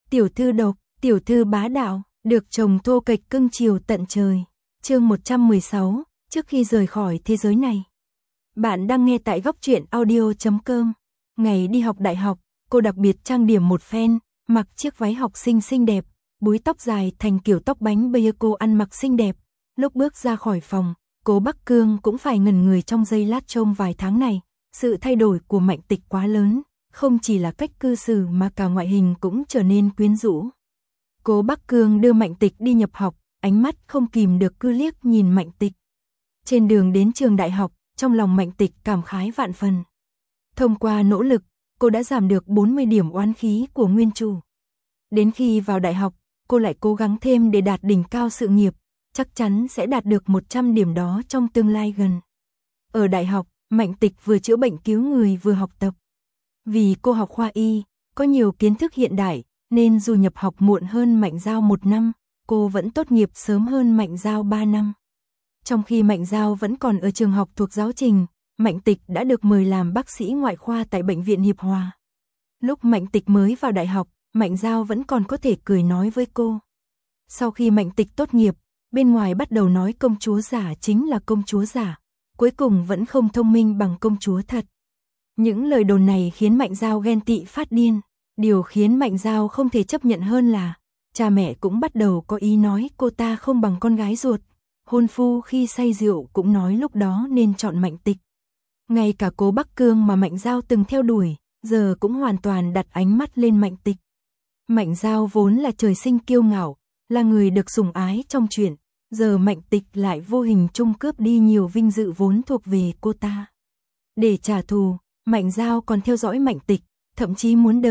tiểu thư độc, tiểu thư bá đạo, được chồng thô kệch cưng chiều tận trời. Chương 116, trước khi rời khỏi thế giới này. Bạn đang nghe tại góc truyện audio.com. Ngày đi học đại học, cô đặc biệt trang điểm một phen, mặc chiếc váy học sinh xinh đẹp, búi tóc dài thành kiểu tóc bánh bây cô ăn mặc xinh đẹp. Lúc bước ra khỏi phòng, Cố Bắc Cương cũng phải ngẩn người trong giây lát. Trong vài tháng này, sự thay đổi của Mạnh Tịch quá lớn, không chỉ là cách cư xử mà cả ngoại hình cũng trở nên quyến rũ. Cố Bắc Cương đưa Mạnh Tịch đi nhập học, ánh mắt không kìm được cứ liếc nhìn Mạnh Tịch. Trên đường đến trường đại học, trong lòng Mạnh Tịch cảm khái vạn phần. Thông qua nỗ lực, cô đã giảm được 40 điểm oán khí của nguyên chủ. Đến khi vào đại học, cô lại cố gắng thêm để đạt đỉnh cao sự nghiệp, chắc chắn sẽ đạt được 100 điểm đó trong tương lai gần. Ở đại học, Mạnh Tịch vừa chữa bệnh cứu người vừa học tập. Vì cô học khoa y, có nhiều kiến thức hiện đại, nên dù nhập học muộn hơn Mạnh Giao 1 năm, cô vẫn tốt nghiệp sớm hơn Mạnh Giao 3 năm. Trong khi Mạnh Giao vẫn còn ở trường học thuộc giáo trình, Mạnh Tịch đã được mời làm bác sĩ ngoại khoa tại Bệnh viện Hiệp Hòa. Lúc Mạnh Tịch mới vào đại học, Mạnh Giao vẫn còn có thể cười nói với cô. Sau khi Mạnh Tịch tốt nghiệp, bên ngoài bắt đầu nói công chúa giả chính là công chúa giả, cuối cùng vẫn không thông minh bằng công chúa thật. Những lời đồn này khiến Mạnh Giao ghen tị phát điên. Điều khiến Mạnh Giao không thể chấp nhận hơn là cha mẹ cũng bắt đầu có ý nói cô ta không bằng con gái ruột. Hôn phu khi say rượu cũng nói lúc đó nên chọn Mạnh Tịch. Ngay cả Cố Bắc Cương mà Mạnh Giao từng theo đuổi, giờ cũng hoàn toàn đặt ánh mắt lên Mạnh Tịch. Mạnh Giao vốn là trời sinh kiêu ngạo, là người được sủng ái trong chuyện, giờ Mạnh Tịch lại vô hình chung cướp đi nhiều vinh dự vốn thuộc về cô ta. Để trả thù, Mạnh Giao còn theo dõi Mạnh Tịch, thậm chí muốn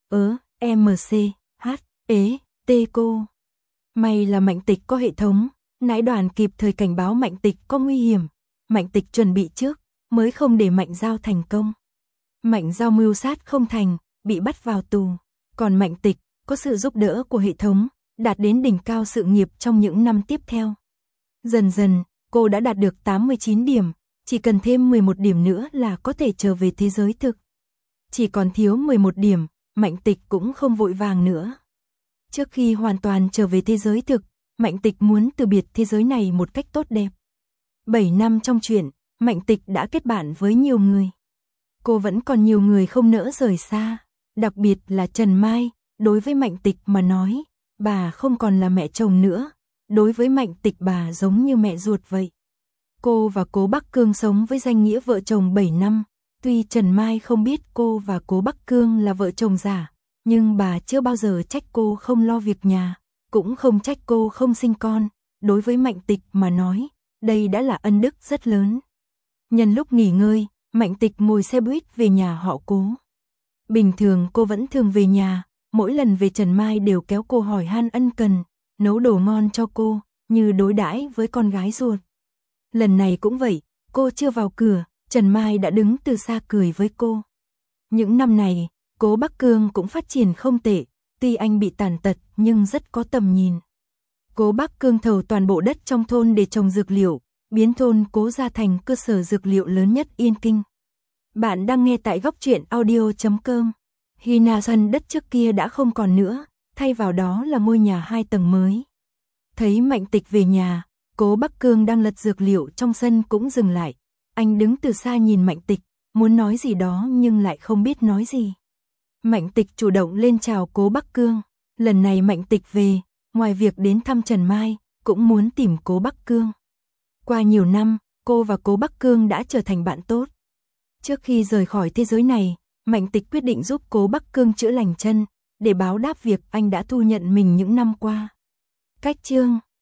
MC, cô. May là Mạnh Tịch có hệ thống, nãi đoàn kịp thời cảnh báo Mạnh Tịch có nguy hiểm. Mạnh Tịch chuẩn bị trước, mới không để Mạnh Giao thành công. Mạnh Giao mưu sát không thành, bị bắt vào tù. Còn Mạnh Tịch, có sự giúp đỡ của hệ thống, đạt đến đỉnh cao sự nghiệp trong những năm tiếp theo. Dần dần, cô đã đạt được 89 điểm, chỉ cần thêm 11 điểm nữa là có thể trở về thế giới thực. Chỉ còn thiếu 11 điểm, Mạnh Tịch cũng không vội vàng nữa. Trước khi hoàn toàn trở về thế giới thực, Mạnh Tịch muốn từ biệt thế giới này một cách tốt đẹp. 7 năm trong chuyện, Mạnh Tịch đã kết bạn với nhiều người. Cô vẫn còn nhiều người không nỡ rời xa, đặc biệt là Trần Mai. Đối với Mạnh Tịch mà nói, bà không còn là mẹ chồng nữa. Đối với Mạnh Tịch bà giống như mẹ ruột vậy. Cô và Cố Bắc Cương sống với danh nghĩa vợ chồng 7 năm. Tuy Trần Mai không biết cô và Cố Bắc Cương là vợ chồng giả, nhưng bà chưa bao giờ trách cô không lo việc nhà, cũng không trách cô không sinh con. Đối với Mạnh Tịch mà nói, đây đã là ân đức rất lớn. Nhân lúc nghỉ ngơi, Mạnh Tịch ngồi xe buýt về nhà họ Cố. Bình thường cô vẫn thường về nhà, mỗi lần về Trần Mai đều kéo cô hỏi han ân cần, nấu đồ ngon cho cô, như đối đãi với con gái ruột. Lần này cũng vậy, cô chưa vào cửa, Trần Mai đã đứng từ xa cười với cô. Những năm này, Cố Bắc Cương cũng phát triển không tệ, tuy anh bị tàn tật nhưng rất có tầm nhìn. Cố Bắc Cương thầu toàn bộ đất trong thôn để trồng dược liệu, biến thôn Cố ra thành cơ sở dược liệu lớn nhất Yên Kinh. Bạn đang nghe tại góc truyện audio.com. Hina sân đất trước kia đã không còn nữa, thay vào đó là ngôi nhà 2 tầng mới. Thấy Mạnh Tịch về nhà, Cố Bắc Cương đang lật dược liệu trong sân cũng dừng lại. Anh đứng từ xa nhìn Mạnh Tịch, muốn nói gì đó nhưng lại không biết nói gì. Mạnh Tịch chủ động lên chào Cố Bắc Cương. Lần này Mạnh Tịch về, ngoài việc đến thăm Trần Mai, cũng muốn tìm Cố Bắc Cương. Qua nhiều năm, cô và Cố Bắc Cương đã trở thành bạn tốt. Trước khi rời khỏi thế giới này, Mạnh Tịch quyết định giúp Cố Bắc Cương chữa lành chân, để báo đáp việc anh đã thu nhận mình những năm qua. Cách chương